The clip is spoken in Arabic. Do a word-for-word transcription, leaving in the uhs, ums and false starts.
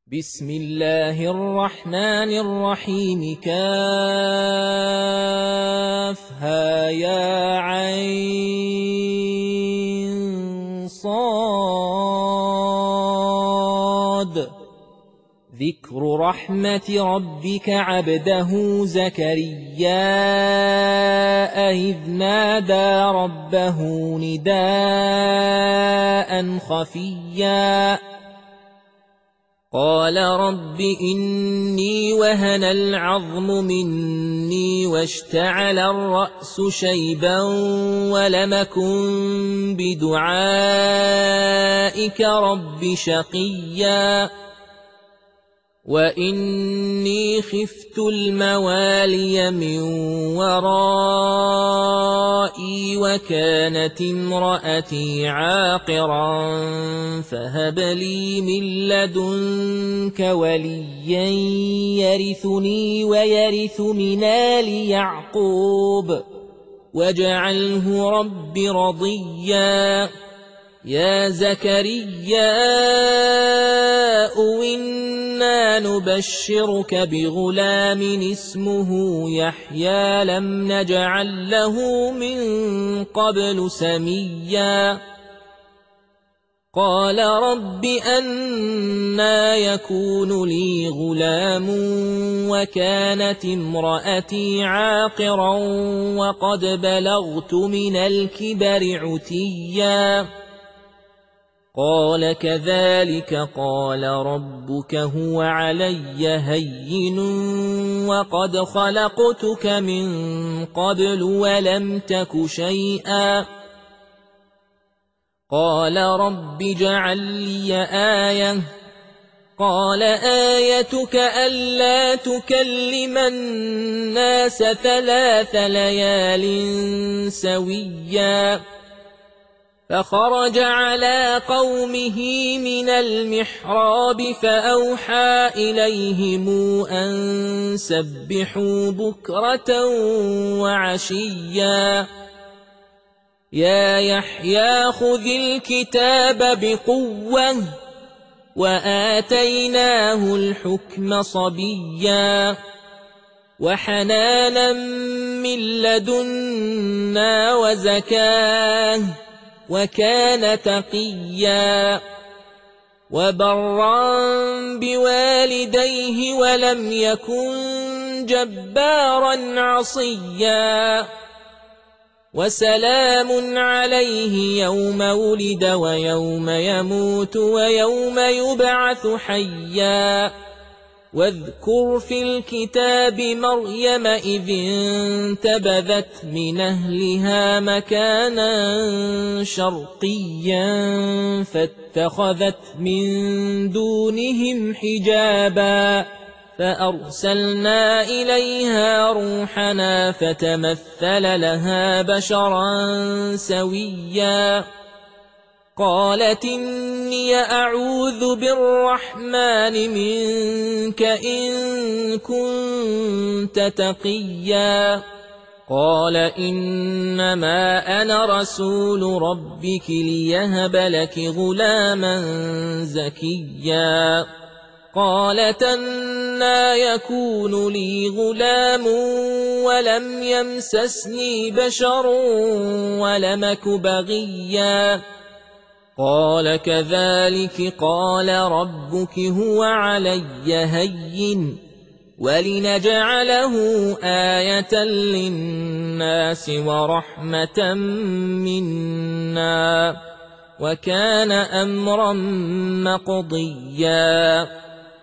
بسم الله الرحمن الرحيم كافها يا عين صاد ذكر رحمة ربك عبده زكريا إذ نادى ربه نداء خفيا قال رب إني وهن العظم مني واشتعل الرأس شيبا ولم أكن بدعائك رب شقيا وإني خفت الموالي من ورائي وكانت امرأتي عاقرا فهب لي من لدنك وليا يرثني ويرث من آل يعقوب واجعله رب رضيا يا زكريا إنا نبشرك بغلام اسمه يحيى لم نجعل له من قبل سميا قال رب أنى يكون لي غلام وكانت امرأتي عاقرا وقد بلغت من الكبر عتيا قال كذلك قال ربك هو علي هين وقد خلقتك من قبل ولم تك شيئا قال رب اجعل لي آية قال آيتك ألا تكلم الناس ثلاث ليال سويا فخرج على قومه من المحراب فأوحى إليهم أن سبحوا بكرة وعشيا يا يحيى خذ الكتاب بقوة وآتيناه الحكم صبيا وحنانا من لدنا وزكاه وكان تقيا وبرا بوالديه ولم يكن جبارا عصيا وسلام عليه يوم ولد ويوم يموت ويوم يبعث حيا واذكر في الكتاب مريم إذ انتبذت من أهلها مكانا شرقيا فاتخذت من دونهم حجابا فأرسلنا إليها روحنا فتمثل لها بشرا سويا قالت إني أعوذ بالرحمن منك إن كنت تقيا قال إنما أنا رسول ربك ليهب لك غلاما زكيا قالت أنى يكون لي غلام ولم يمسسني بشر ولم أك بغيا قال كذلك قال ربك هو علي هين ولنجعله آية للناس ورحمة منا وكان أمرا مقضيا